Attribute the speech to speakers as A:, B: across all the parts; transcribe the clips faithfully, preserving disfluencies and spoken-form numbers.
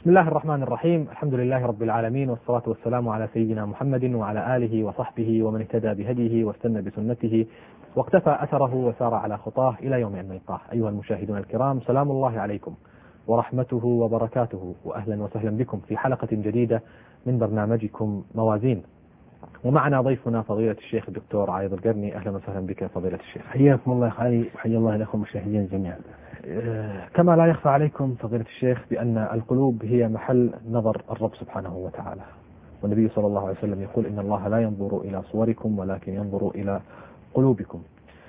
A: بسم الله الرحمن الرحيم. الحمد لله رب العالمين، والصلاة والسلام على سيدنا محمد وعلى آله وصحبه ومن اهتدى بهديه واستنى بسنته واقتفى أثره وسار على خطاه إلى يوم أن نلقاه. أيها المشاهدون الكرام، سلام الله عليكم ورحمته وبركاته، وأهلا وسهلا بكم في حلقة جديدة من برنامجكم موازين. ومعنا ضيفنا فضيلة الشيخ الدكتور عايض القرني. أهلا وسهلا بك فضيلة الشيخ.
B: حياكم الله خالي، وحيا الله لكم المشاهدين جميعا.
A: كما لا يخفى عليكم فضيلة الشيخ بأن القلوب هي محل نظر الرب سبحانه وتعالى، والنبي صلى الله عليه وسلم يقول إن الله لا ينظر إلى صوركم ولكن ينظر إلى قلوبكم.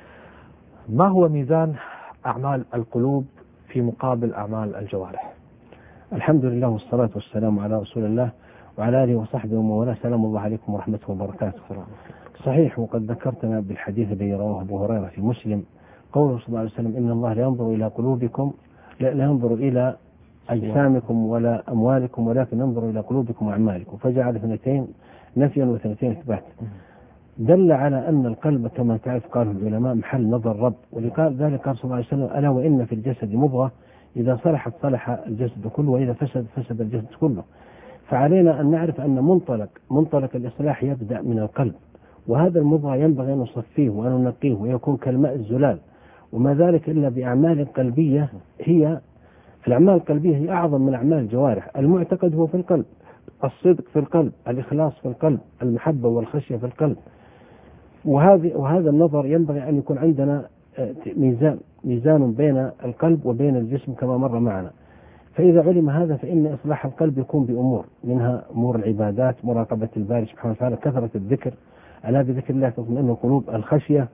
A: ما هو ميزان أعمال القلوب في مقابل أعمال الجوارح؟
B: الحمد لله والصلاة والسلام على رسول الله وعلى آله وصحبه ومن والاه. سلام الله عليكم ورحمته وبركاته. صحيح، وقد ذكرتنا بالحديث الذي رواه أبو هريرة في مسلم، قوله صلى الله عليه وسلم إن الله لا ينظر إلى قلوبكم لا, لا ينظر إلى أجسامكم ولا أموالكم ولكن ينظر إلى قلوبكم وأعمالكم، فجعل اثنتين نفيا واثنتين إثباتا. دل على أن القلب كما تعرف قاله العلماء محل نظر الرب، ولذلك قال صلى الله عليه وسلم ألا وإن في الجسد مضغة إذا صلحت صلح الجسد كله وإذا فسد فسد الجسد كله. فعلينا أن نعرف أن منطلق منطلق الإصلاح يبدأ من القلب، وهذا المضغة ينبغي أن نصفيه وأن ننقيه ويكون كالماء الزلال، وما ذلك إلا بأعمال قلبية. هي الأعمال القلبية هي أعظم من أعمال الجوارح. المعتقد هو في القلب، الصدق في القلب، الإخلاص في القلب، المحبة والخشية في القلب. وهذه وهذا النظر ينبغي أن يكون عندنا ميزان ميزان بين القلب وبين الجسم كما مر معنا. فإذا علم هذا فإن إصلاح القلب يكون بأمور، منها أمور العبادات، مراقبة الباري سبحانه وتعالى، كثرة الذكر، ألا بذكر الله تطمئن القلوب، الخشية.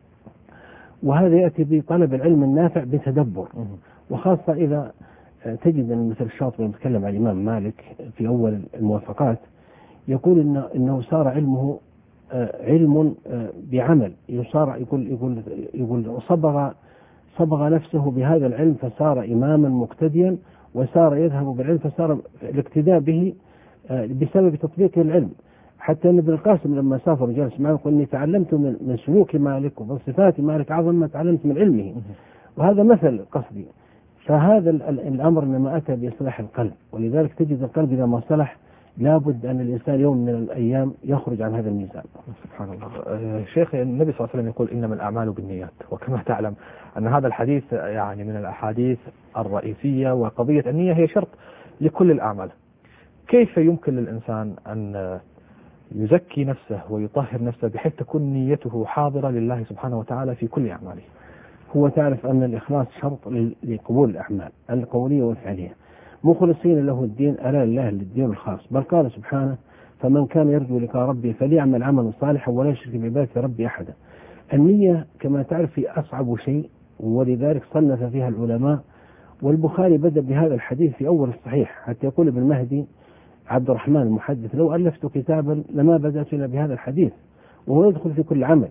B: وهذا يأتي بطلب العلم النافع بتدبر، وخاصة إذا تجد أن مثل الشاطبي يتكلم عن الإمام مالك في أول الموافقات، يقول إن إنه صار علمه علم بعمل، يصار يقول يقول يقول صبغ صبغ نفسه بهذا العلم فصار إماما مقتديا، وصار يذهب بالعلم فصار الاقتداء به بسبب تطبيقه العلم. حتى ان ابن القاسم لما سافر وجلس معه يقول اني تعلمت من, من سلوك مالك ومن صفات مالك اعظم ما تعلمت من علمه، وهذا مثل قصدي. فهذا الامر انما اتى باصلاح القلب، ولذلك تجد القلب اذا ما صلح لابد ان الانسان يوم من الايام يخرج عن هذا الميزان.
A: سبحان الله. شيخ، النبي صلى الله عليه وسلم يقول انما الاعمال بالنيات، وكما تعلم ان هذا الحديث يعني من الاحاديث الرئيسيه، وقضيه النيه هي شرط لكل الاعمال. كيف يمكن للانسان ان يزكي نفسه ويطهر نفسه بحيث تكون نيته حاضرة لله سبحانه وتعالى في كل أعماله؟
B: هو تعرف أن الإخلاص شرط لقبول الأعمال القولية والفعلية. مخلصين له الدين ألا لله الدين الخاص، بل قال سبحانه فمن كان يرجو لقاء ربه فليعمل عملا صالحا ولا يشرك بعبادة ربه أحدا. النية كما تعرف هي أصعب شيء، ولذلك صنف فيها العلماء، والبخاري بدأ بهذا الحديث في أول الصحيح، حتى يقول ابن مهدي عبد الرحمن المحدث لو ألفت كتابا لما بدأت إلا بهذا الحديث، وهو يدخل في كل عمل.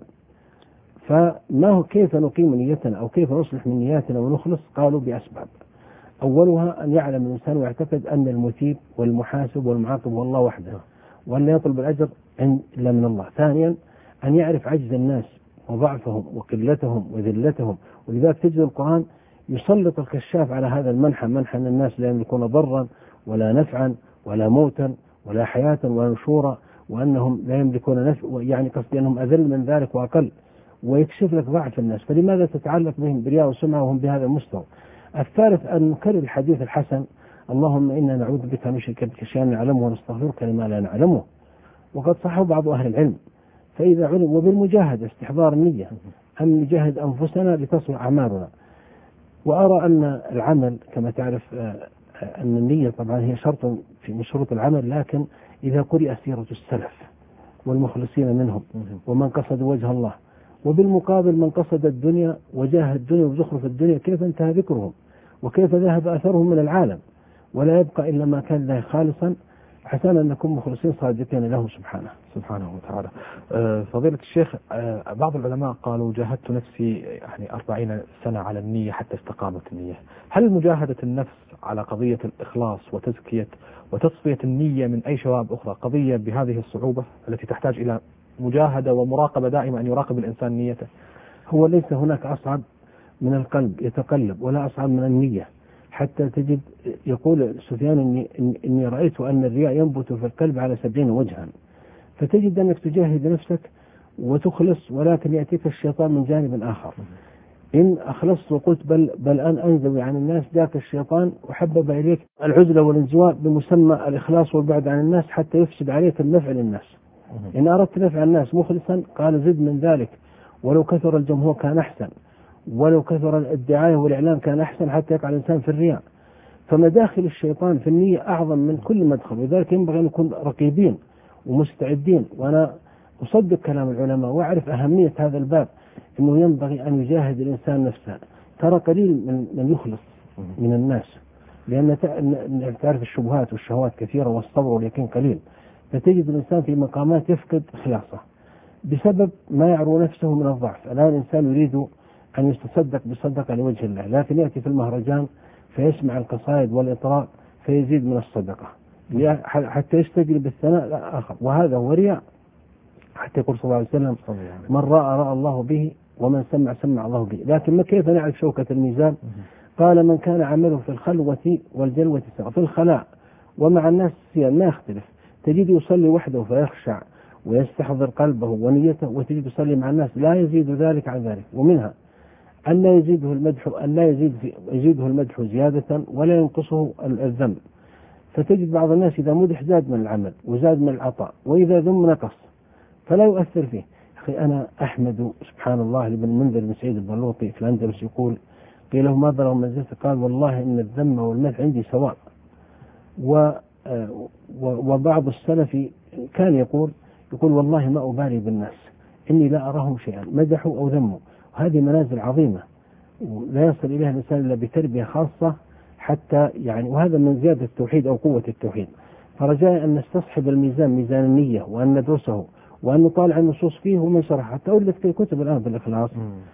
B: فما هو كيف نقيم نيتنا أو كيف نصلح من نياتنا ونخلص؟ قالوا بأسباب. أولها أن يعلم الإنسان ويعتقد أن المثيب والمحاسب والمعاقب هو الله وحده، وأن لا يطلب الأجر إلا من الله. ثانيا أن يعرف عجز الناس وضعفهم وقلتهم وذلتهم، ولذلك تجد القرآن يسلط الكشاف على هذا المنحى، منحى أن الناس لا يملكون ضرا ولا نفعا ولا موتا ولا حياة ولا نشورا، وأنهم لا يملكون نفع، يعني قصدي أنهم أذل من ذلك وأقل، ويكشف لك ضعف الناس. فلماذا تتعلق بهم برياء وسمعة وهم بهذا المستوى؟ الثالث أن نكرر الحديث الحسن اللهم إنا نعوذ بك من شرك بك شيئا نعلمه ونستغفرك لما لا نعلمه، وقد صحه بعض أهل العلم. فإذا علم وبالمجاهدة استحضار النية أن نجاهد أنفسنا لتصلح أعمالنا. وأرى أن العمل كما تعرف أن النية طبعا هي شرط في شروط العمل، لكن إذا قرأ سيرة السلف والمخلصين منهم ومن قصد وجه الله، وبالمقابل من قصد الدنيا وجاهد الدنيا وزخرف الدنيا، كيف انتهى ذكرهم وكيف ذهب أثرهم من العالم، ولا يبقى إلا ما كان له خالصا، حتى أن نكون مخلصين صادقين له سبحانه
A: سبحانه وتعالى. فضيلة الشيخ، بعض العلماء قالوا جاهدت نفسي يعني أربعين سنة على النية حتى استقامت النية. هل مجاهدة النفس على قضية الإخلاص وتزكية وتصفية النية من أي شوائب أخرى قضية بهذه الصعوبة التي تحتاج إلى مجاهدة ومراقبة دائما أن يراقب الإنسان نيته؟
B: هو ليس هناك أصعب من القلب يتقلب ولا أصعب من النية، حتى تجد يقول سفيان إني, إني رأيت أن الرياء ينبت في القلب على سبعين وجها، فتجد أنك تجاهد نفسك وتخلص، ولكن يأتيك الشيطان من جانب آخر. إن أخلصت وقلت بل, بل أن أنزوي عن الناس، جاك الشيطان وحبب إليك العزلة والانزواء بمسمى الإخلاص والبعد عن الناس حتى يفسد عليك النفع للناس. إن أردت نفع الناس مخلصا قال زد من ذلك، ولو كثر الجمهور كان أحسن، ولو كثر الدعاية والإعلام كان أحسن، حتى يقع الإنسان في الرياء. فمداخل الشيطان في النية أعظم من كل مدخل، وذلك ينبغي أن نكون رقيبين ومستعدين. وأنا أصدق كلام العلماء وأعرف أهمية هذا الباب، أنه ينبغي أن يجاهد الإنسان نفسه. ترى قليل من, من يخلص من الناس، لأن تعرف الشبهات والشهوات كثيرة والصبر واليقين قليل، فتجد الإنسان في مقامات يفقد إخلاصه بسبب ما يعرو نفسه من الضعف. الآن الإنسان يريد أن يتصدق بصدقة لوجه الله، لكن يأتي في المهرجان فيسمع القصائد والإطراء فيزيد من الصدقة حتى يستجلب الثناء الآخر، وهذا هو رياء. حتى يقول صلى الله عليه وسلم من رأى رأى الله به ومن سمع سمع الله به. لكن ما كيف نعرف شوكة الميزان؟ قال من كان عمله في الخلوة والجلوة سواء، في الخلاء ومع الناس ما يختلف. تجد يصلي وحده فيخشع ويستحضر قلبه ونيته، وتجد يصلي مع الناس لا يزيد ذلك عن ذلك. ومنها أن لا يزيده المدح أن لا يزيد في يزيده المدح زيادة ولا ينقصه الذم. فتجد بعض الناس إذا مدح زاد من العمل وزاد من العطاء، وإذا ذم نقص فلا يؤثر فيه. أخي أنا أحمد سبحان الله لابن منذر بن سعيد البلوطي في الأندلس يقول قيل له ما بلغ منزلته؟ قال والله إن الذم والمدح عندي سواء. و وبعض السلف كان يقول يقول والله ما أبالي بالناس إني لا أراهم شيئا مدحوا أو ذموا. وهذه منازل عظيمة لا يصل إليها الإنسان إلا بتربية خاصة حتى يعني، وهذا من زيادة التوحيد أو قوة التوحيد. فرجاء أن نستصحب الميزان ميزان النية، وأن ندرسه وأن نطالع النصوص فيه ومن شرح. حتى أولدت في كتب الآن في الإخلاص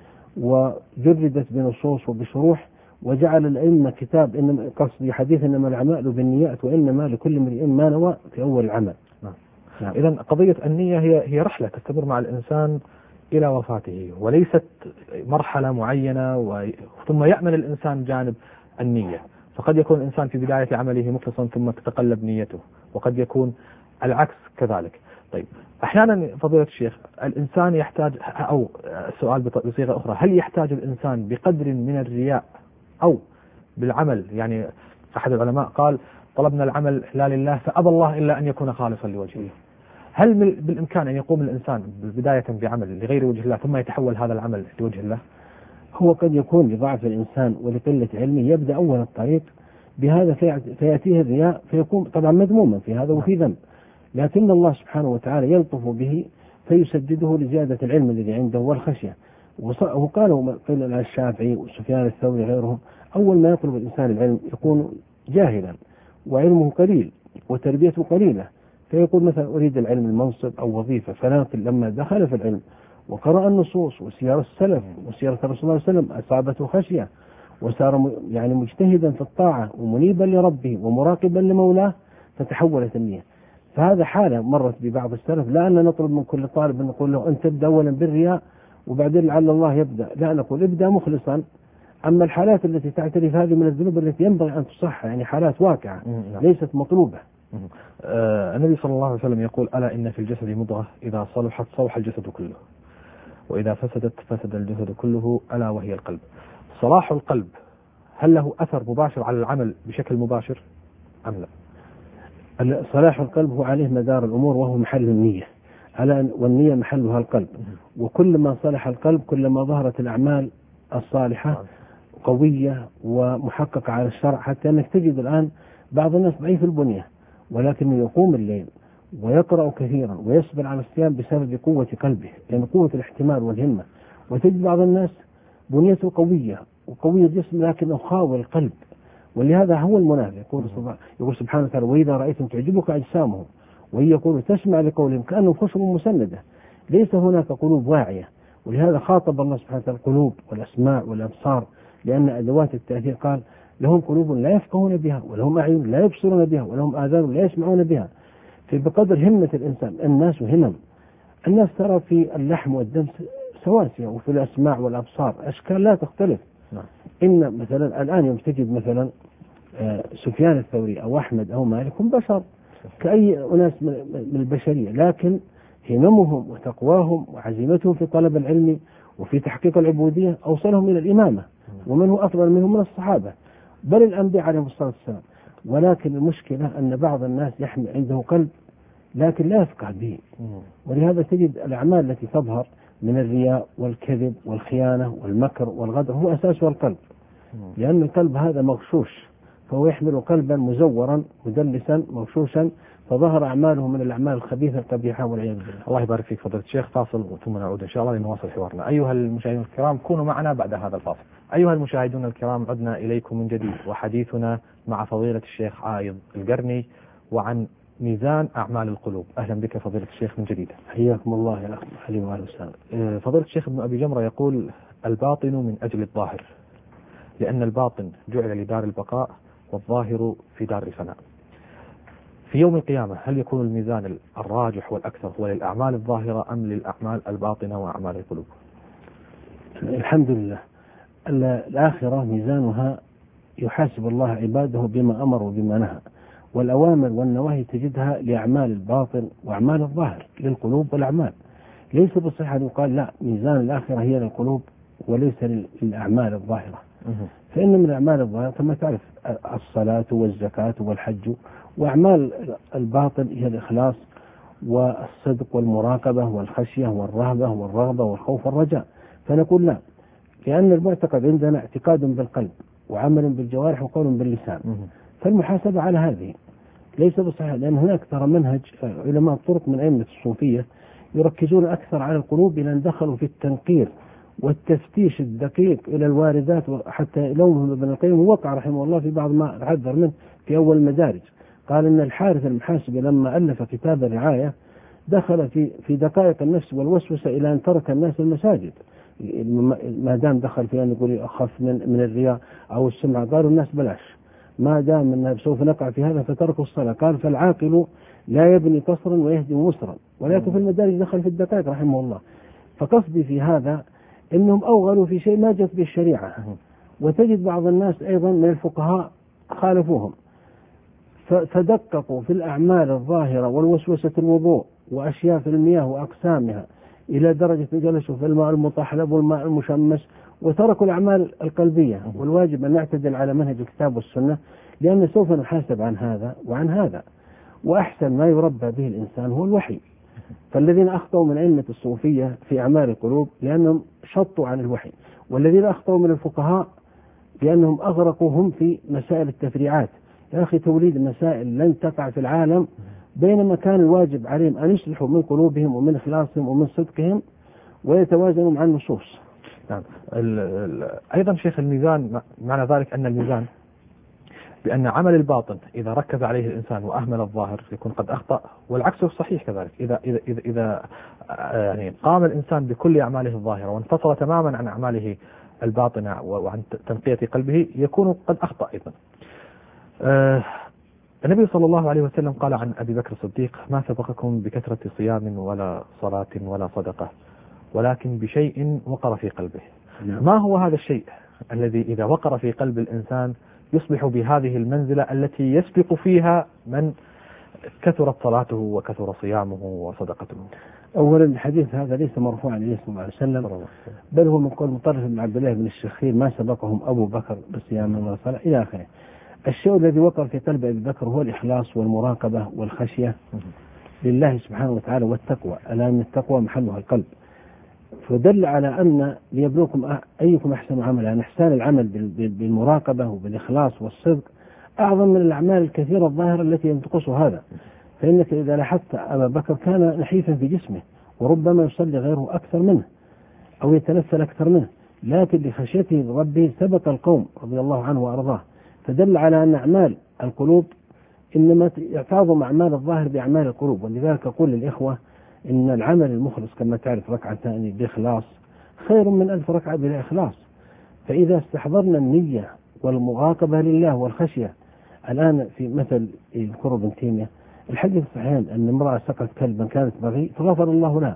B: وجردت بنصوص وبشروح، وجعل الأئمة كتاب إنما قصدي حديث إنما الأعمال بالنيات وإنما لكل امرئ ما نوى في أول العمل.
A: نعم. نعم. إذن قضية النية هي هي رحلة تستمر مع الإنسان إلى وفاته، وليست مرحلة معينة و... ثم يأمن الإنسان جانب النية. فقد يكون الإنسان في بداية عمله مخلصا ثم تتقلب نيته، وقد يكون العكس كذلك. طيب أحيانا فضيلة الشيخ الإنسان يحتاج، أو السؤال بصيغة أخرى، هل يحتاج الإنسان بقدر من الرياء أو بالعمل؟ يعني أحد العلماء قال طلبنا العمل لا لله فأبى الله إلا أن يكون خالصا لوجهه. هل بالإمكان أن يقوم الإنسان بداية بعمل لغير وجه الله ثم يتحول هذا العمل لوجه الله؟
B: هو قد يكون لضعف الإنسان ولقلة علمه يبدأ أول الطريق بهذا فيأتيه الرياء فيكون طبعا مذموما في هذا وفي ذنب، لكن الله سبحانه وتعالى يلطف به فيسدده لزيادة العلم الذي عنده والخشية. وقالوا قيل الشافعي وسفيان الثوري غيرهم أول ما يطلب الإنسان العلم يكون جاهلا وعلمه قليل وتربيته قليلة، فيقول مثلا أريد العلم المنصب أو وظيفة، فلكن لما دخل في العلم وقرأ النصوص وسير السلف وسيرة الرسول صلى الله عليه وسلم أصابته خشية وصار يعني مجتهدا في الطاعة ومنيبا لربه ومراقبا لمولاه فتحولت النية. فهذا حالة مرت ببعض السلف، لا أن نطلب من كل طالب نقول له أنت تبدأ أولا بالرياء وبعدين لعل الله يبدأ، لا نقول ابدأ مخلصا. أما الحالات التي تعترف هذه من الذنوب التي ينبغي أن تصح، يعني حالات واقعة ليست مطلوبة.
A: آه النبي صلى الله عليه وسلم يقول ألا إن في الجسد مضغة إذا صلحت صلح الجسد كله وإذا فسدت فسد الجسد كله ألا وهي القلب. صلاح القلب هل له أثر مباشر على العمل بشكل مباشر أم لا؟
B: صلاح القلب هو عليه مدار الأمور وهو محل النية، والنية محلها القلب، وكل ما صلح القلب كلما ظهرت الأعمال الصالحة قوية ومحققة على الشرع، حتى أنك تجد الآن بعض الناس ضعيف البنية ولكنه يقوم الليل ويقرأ كثيرا ويصبر على الصيام بسبب قوة قلبه، لأن قوة الاحتمال والهمة. وتجد بعض الناس بنيته قوية وقوية الجسم لكنه خاوي القلب، ولهذا هو المنافق. يقول, يقول سبحانه وتعالى وإذا رأيتم تعجبك أجسامهم وإن يقولوا تسمع لقولهم كأنهم خشب مسندة، ليس هناك قلوب واعية. ولهذا خاطب الله سبحانه وتعالى القلوب والأسماع والأبصار، لأن أدوات التأثير قال لهم قلوب لا يفقهون بها ولهم أعين لا يبصرون بها ولهم آذان لا يسمعون بها. فبقدر همة الإنسان، الناس همم، الناس ترى في اللحم والدم سواسية وفي الأسماع والأبصار أشكال لا تختلف. إن مثلا الآن يوم تجد مثلا سفيان الثوري أو أحمد أو مالك هم بشر كأي أناس من البشرية، لكن هممهم وتقواهم وعزيمتهم في طلب العلم وفي تحقيق العبودية أوصلهم إلى الإمامة، ومن هو أفضل منهم من الصحابة بل الأنبياء عليهم الصلاة والسلام. ولكن المشكلة أن بعض الناس يحمل عنده قلب لكن لا يفقه به، ولهذا تجد الأعمال التي تظهر من الرياء والكذب والخيانة والمكر والغدر هو أساسها القلب، لأن القلب هذا مغشوش، فهو يحمل قلبا مزورا مدلسا مغشوشا، فظهر أعماله من الأعمال الخبيثة القبيحة والعياذ بالله.
A: الله يبارك فيك فضيلة الشيخ. فاصل ثم نعود إن شاء الله لنواصل حوارنا. أيها المشاهدون الكرام كونوا معنا بعد هذا الفاصل. أيها المشاهدون الكرام عدنا إليكم من جديد وحديثنا مع فضيلة الشيخ عايض القرني وعن ميزان أعمال القلوب. أهلا بك فضيلة الشيخ من جديد.
B: حياكم الله يا أخي حليم وأهلا وسهلا.
A: فضيلة الشيخ ابن أبي جمرة يقول: الباطن من أجل الظاهر، لأن الباطن جعل لدار البقاء والظاهر في دار الفناء. في يوم القيامة هل يكون الميزان الراجح والأكثر هو للأعمال الظاهرة أم للأعمال الباطنة وأعمال القلوب؟
B: الحمد لله. الآخرة ميزانها يحاسب الله عباده بما أمر وبما نهى، والأوامر والنواهي تجدها لأعمال الباطن وأعمال الظاهر للقلوب والأعمال. ليس بالصحة أن يقال لا ميزان الآخرة هي للقلوب وليس للأعمال الظاهرة، فإن من الأعمال الظاهرة كما تعرف الصلاة والزكاة والحج، وأعمال الباطن هي الإخلاص والصدق والمراقبة والخشية والرهبة والرغبة والخوف والرجاء. فنقول لا، لأن المعتقد عندنا اعتقاد بالقلب وعمل بالجوارح وقول باللسان، فالمحاسبة على هذه ليس بصحيح، لأن هناك ترى منهج علماء الطرق من أئمة الصوفية يركزون أكثر على القلوب إلى أن دخلوا في التنقير والتفتيش الدقيق إلى الواردات، حتى لومهم ابن القيم وقع رحمه الله في بعض ما حذر منه في أول المدارج. قال إن الحارث المحاسبي لما ألف كتاب الرعاية دخل في في دقائق النفس والوسوسة إلى أن ترك الناس المساجد، ما دام دخل في أن يقول أخف من من الرياء أو السمعة، قالوا الناس بلاش، ما دام أننا سوف نقع في هذا فتركوا الصلاة. قال فالعاقل لا يبني قصرا ويهدم مسرا، ولكن في المدارج دخل في الدقائق رحمه الله. فقصدي في هذا أنهم أوغلوا في شيء ما جت به الشريعة، وتجد بعض الناس أيضا من الفقهاء خالفوهم فدققوا في الأعمال الظاهرة والوسوسة الوضوء وأشياء في المياه وأقسامها إلى درجة جلسوا في الماء المطحلب والماء المشمس، وتركوا الأعمال القلبية. والواجب أن نعتدل على منهج الكتاب والسنة، لأن سوف نحاسب عن هذا وعن هذا، وأحسن ما يربى به الإنسان هو الوحي. فالذين أخطأوا من أئمة الصوفية في أعمال القلوب لأنهم شطوا عن الوحي، والذين أخطأوا من الفقهاء لأنهم أغرقوا هم في مسائل التفريعات. يا أخي توليد مسائل لن تقع في العالم، بينما كان الواجب عليهم أن يصلحوا من قلوبهم ومن إخلاصهم ومن صدقهم ويتوازنوا مع النصوص.
A: نعم. أيضا شيخ الميزان معنى ذلك أن الميزان بأن عمل الباطن إذا ركز عليه الإنسان وأهمل الظاهر يكون قد أخطأ، والعكس صحيح كذلك. إذا إذا إذا, إذا يعني قام الإنسان بكل أعماله الظاهرة وانفصل تماما عن أعماله الباطنة وعن تنقية قلبه يكون قد أخطأ أيضا. آه النبي صلى الله عليه وسلم قال عن أبي بكر الصديق: ما سبقكم بكثرة صيام ولا صلاة ولا صدقة، ولكن بشيء وقر في قلبه. نعم. ما هو هذا الشيء الذي إذا وقر في قلب الإنسان يصبح بهذه المنزلة التي يسبق فيها من كثرت صلاته وكثر صيامه وصدقته؟
B: أولا الحديث هذا ليس مرفوعا إليه صلى الله عليه وسلم، بل هو من قول مطرف بن عبد الله بن الشخير: ما سبقهم أبو بكر بصيام ولا صلاة إلى آخره. الشيء الذي وقر في قلب أبي بكر هو الإخلاص والمراقبة والخشية لله سبحانه وتعالى والتقوى، ألا أن التقوى محلها القلب. فدل على أن ليبلوكم أيكم أحسن عملا، أن إحسان العمل بالمراقبة وبالإخلاص والصدق أعظم من الأعمال الكثيرة الظاهرة التي ينتقص هذا. فإنك إذا لاحظت أبا بكر كان نحيفا في جسمه، وربما يصلي غيره أكثر منه أو يتنفل أكثر منه، لكن لخشيته لربه سبق القوم رضي الله عنه وأرضاه. فدل على أن أعمال القلوب إنما تعظم أعمال الظاهر بأعمال القلوب. ولذلك أقول للإخوة إن العمل المخلص كما تعرف ركعتان بإخلاص خير من ألف ركعة بلا إخلاص. فإذا استحضرنا النية والمراقبة لله والخشية، الآن في مثل يذكره ابن تيمية الحديث الصحيح أن امرأة سقت كلبا كانت بغي فغفر الله لها،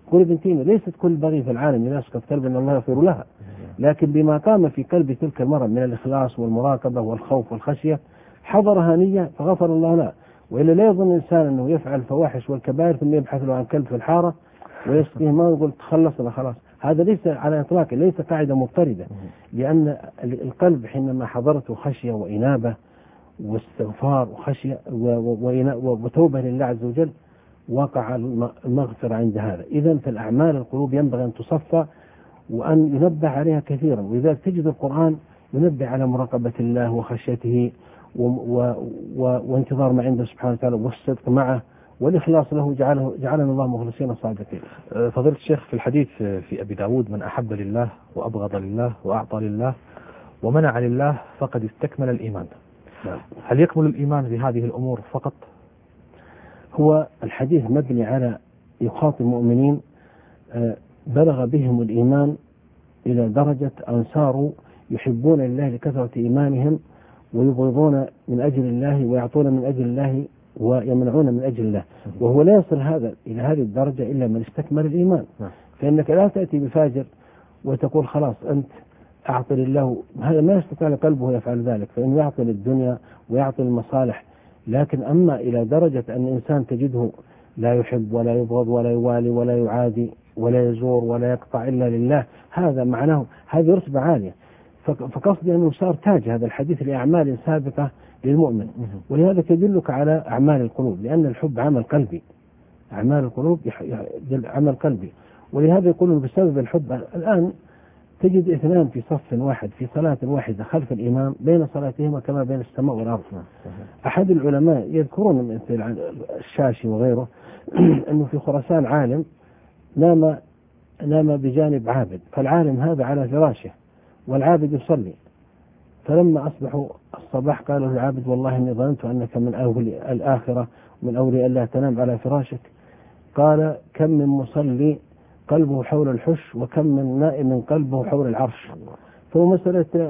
B: قل ابن تيمية ليست كل بغي في العالم إذا أسقط كلب أن الله يغفر لها، لكن بما قام في قلب تلك المرأة من الإخلاص والمراقبة والخوف والخشية حضرها نية فغفر الله لها. وإلا لا يظن الإنسان أنه يفعل الفواحش والكبائر ثم يبحث له عن كلب في الحارة ويسقيه ما يقول تخلصنا خلاص. هذا ليس على إطلاق، ليس قاعدة مضطردة، لأن القلب حينما حضرته خشية وإنابة واستغفار وخشية وتوبة لله عز وجل وقع المغفرة عند هذا. إذن فالأعمال القلوب ينبغي أن تصفى وأن ينبه عليها كثيرا، ولذلك تجد القرآن ينبه على مراقبة الله وخشيته و و و وانتظار ما عنده سبحانه وتعالى والصدق معه والإخلاص له، جعله جعلنا الله مخلصين صادقين.
A: فضيلة الشيخ، في الحديث في أبي داود: من أحب لله وأبغض لله وأعطى لله ومنع لله فقد استكمل الإيمان. نعم. هل يكمل الإيمان بهذه الأمور فقط؟
B: هو الحديث مبني على يخاطب المؤمنين بلغ بهم الإيمان إلى درجة أن صاروا يحبون الله لكثرة إيمانهم ويبغضون من أجل الله ويعطون من أجل الله ويمنعون من أجل الله، وهو لا يصل هذا إلى هذه الدرجة إلا من استكمل الإيمان. فإنك لا تأتي بفاجر وتقول خلاص أنت أعطي لله، هذا ما يستطيع قلبه يفعل ذلك، فإنه يعطي للدنيا ويعطي المصالح. لكن أما إلى درجة أن الإنسان تجده لا يحب ولا يبغض ولا يوالي ولا يعادي ولا يزور ولا يقطع إلا لله، هذا معناه هذه رتبة عالية. فقصدي أنه صار تاج هذا الحديث لأعمال سابقة للمؤمن، ولهذا تدلك على أعمال القلوب، لأن الحب عمل قلبي، أعمال القلوب عمل قلبي. ولهذا يقولون بسبب الحب الآن تجد اثنان في صف واحد في صلاة واحدة خلف الإمام بين صلاتهما كما بين السماء والأرض. أحد العلماء يذكرون مثل الشاشي وغيره أنه في خراسان عالم نام نام بجانب عابد، فالعالم هذا على فراشه والعابد يصلي، فلما أصبحوا الصباح قالوا العابد والله إني ظننت أنك من أولي الآخرة من أولي ألا تنام على فراشك. قال كم من مصلي قلبه حول الحش وكم من نائم قلبه حول العرش. فهو مسألة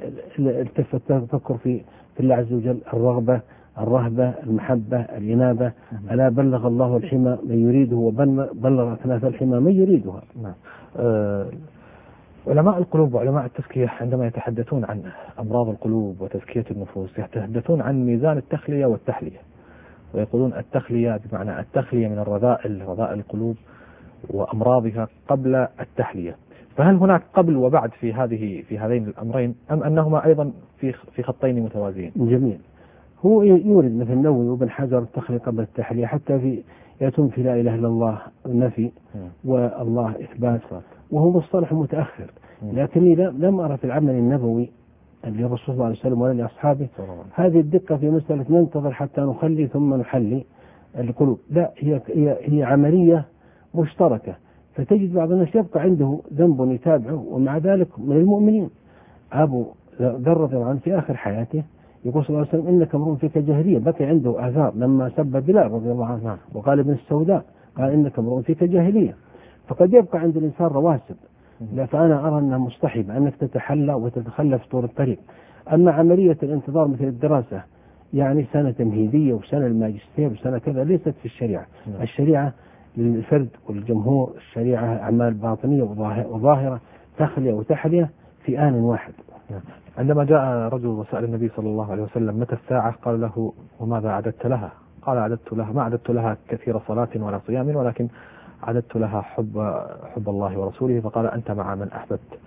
B: التفكر في في الله عز وجل، الرغبة الرهبة المحبة الإنابة. ألا بلغ الله الحمى من يريده وبلغ أكناف الحمى من يريدها.
A: أه علماء القلوب وعلماء التزكية عندما يتحدثون عن أمراض القلوب وتزكية النفوس يتحدثون عن ميزان التخلية والتحلية، ويقولون التخلية بمعنى التخلية من الرذائل رذائل القلوب وأمراضها قبل التحلية. فهل هناك قبل وبعد في هذه في هذين الأمرين أم أنهما أيضا في في خطين متوازيين؟
B: جميل. هو يورد مثل النووي وابن حجر التخلية قبل التحلية، حتى في يأتون في لا إله إلا الله النفي والله إثبات، وهو مصطلح متأخر. لكني لم أرى في العمل النبوي للرسول صلى الله عليه وسلم ولا لأصحابه هذه الدقة في مسألة ننتظر حتى نخلي ثم نحلي القلوب. لا، هي هي هي عملية مشتركة. فتجد بعض الناس يبقى عنده ذنب يتابعه ومع ذلك من المؤمنين. أبو ذر رضي الله عنه في آخر حياته يقول صلى الله عليه وسلم إنك امرؤ فيك جاهلية، بقي عنده آثار لما سب بلال رضي الله عنه وقال ابن السوداء قال إنك امرؤ فيك جاهلية. فقد يبقى عند الإنسان رواسب، لا فأنا أرى أنها مصطحبة أنك تتحلى وتتخلف طول الطريق. أما عملية الانتظار مثل الدراسة يعني سنة تمهيدية وسنة الماجستير وسنة كذا ليست في الشريعة. الشريعة للفرد والجمهور، الشريعة أعمال باطنية وظاهرة، تخلية وتحلية في آن واحد.
A: عندما جاء رجل وسأل النبي صلى الله عليه وسلم متى الساعة قال له وماذا أعددت لها؟ قال أعددت لها ما أعددت لها كثير صلاة ولا صيام ولكن أعددت لها حب حب الله ورسوله. فقال أنت مع من أحببت.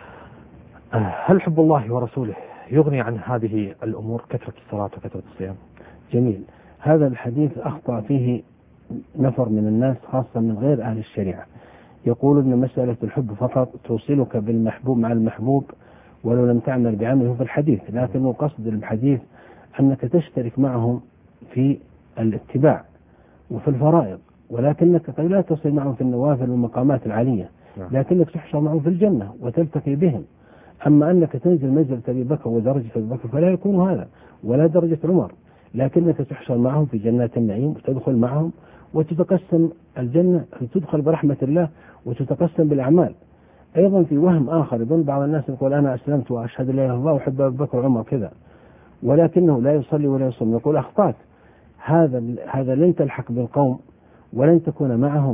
A: هل حب الله ورسوله يغني عن هذه الأمور كثرة الصلاة وكثرة الصيام؟
B: جميل. هذا الحديث أخطأ فيه نفر من الناس خاصة من غير أهل الشريعة. يقول أن مسألة الحب فقط توصلك بالمحبوب مع المحبوب ولو لم تعمل بعمله في الحديث، لكنه قصد الحديث أنك تشترك معهم في الاتباع وفي الفرائض، ولكنك قد لا تصل معهم في النوافل والمقامات العالية، لكنك تحشر معهم في الجنة وتلتقي بهم. أما أنك تنزل منزلة أبي بكر ودرجة أبي بكر فلا يكون هذا ولا درجة عمر، لكنك تحشر معهم في جنات النعيم وتدخل معهم وتتقسم الجنة، تدخل برحمة الله وتتقسم بالأعمال. أيضا في وهم آخر يظن بعض الناس يقول أنا أسلمت وأشهد لا إله إلا الله وأحب أبي بكر وعمر كذا، ولكنه لا يصلي ولا يصوم. يقول أخطأت، هذا هذا لن تلحق بالقوم ولن تكون معهم،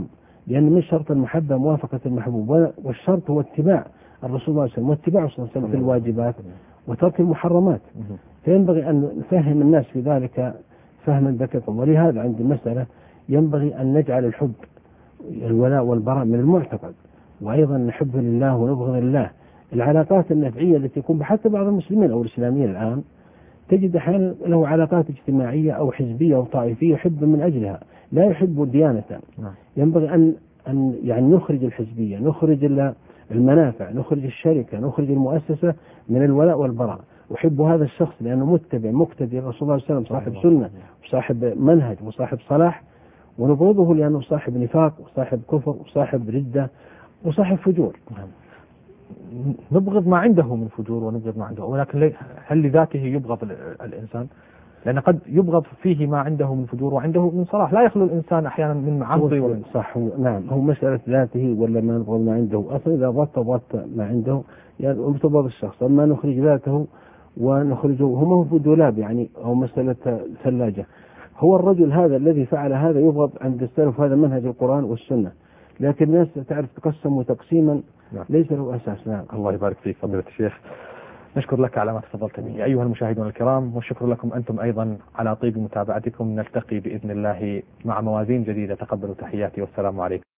B: لأن من شرط المحبة موافقة المحبوب، والشرط هو اتباع الرسول صلى الله عليه وسلم واتباع صلى الله عليه وسلم في الواجبات وترك المحرمات. فينبغي أن نفهم الناس في ذلك فهما دقيقا. ولهذا عند المسألة ينبغي أن نجعل الحب الولاء والبراء من المعتقد، وأيضا نحب لله ونبغض لله. العلاقات النفعية التي يكون حتى بعض المسلمين أو الإسلاميين الآن تجد أحيانا له علاقات اجتماعية أو حزبية أو طائفية يحب من أجلها، لا يحب ديانة. ينبغي أن أن يعني نخرج الحزبية، نخرج المنافع، نخرج الشركة، نخرج المؤسسة من الولاء والبراء. أحب هذا الشخص لأنه متبع مقتدي الرسول صلى الله عليه وسلم، صاحب سنة وصاحب منهج وصاحب صلاح، ونبغضه لأنه صاحب نفاق وصاحب كفر وصاحب ردة وصاحب فجور.
A: نبغض ما عنده من فجور ونبغض ما عنده، ولكن هل لذاته يبغض الإنسان؟ لأن قد يبغض فيه ما عنده من فجور وعنده من صلاح، لا يخلو الإنسان أحيانا من معصية.
B: صح، نعم، هو مسألة ذاته ولا ما نبغض ما عنده. أصلا إذا ضبط ضبط ما عنده يعني ارتبط الشخص، أما نخرج ذاته ونخرجه هو ما هو دولاب يعني أو مسألة ثلاجة. هو الرجل هذا الذي فعل هذا يبغض عند السلف، هذا منهج القرآن والسنة، لكن الناس تعرف تقسم تقسيما ليس له أساس. نعم.
A: الله يبارك فيك فضيلة الشيخ، نشكر لك على ما تفضلت به. أيها المشاهدون الكرام، والشكر لكم أنتم أيضا على طيب متابعتكم. نلتقي بإذن الله مع موازين جديدة. تقبلوا تحياتي والسلام عليكم.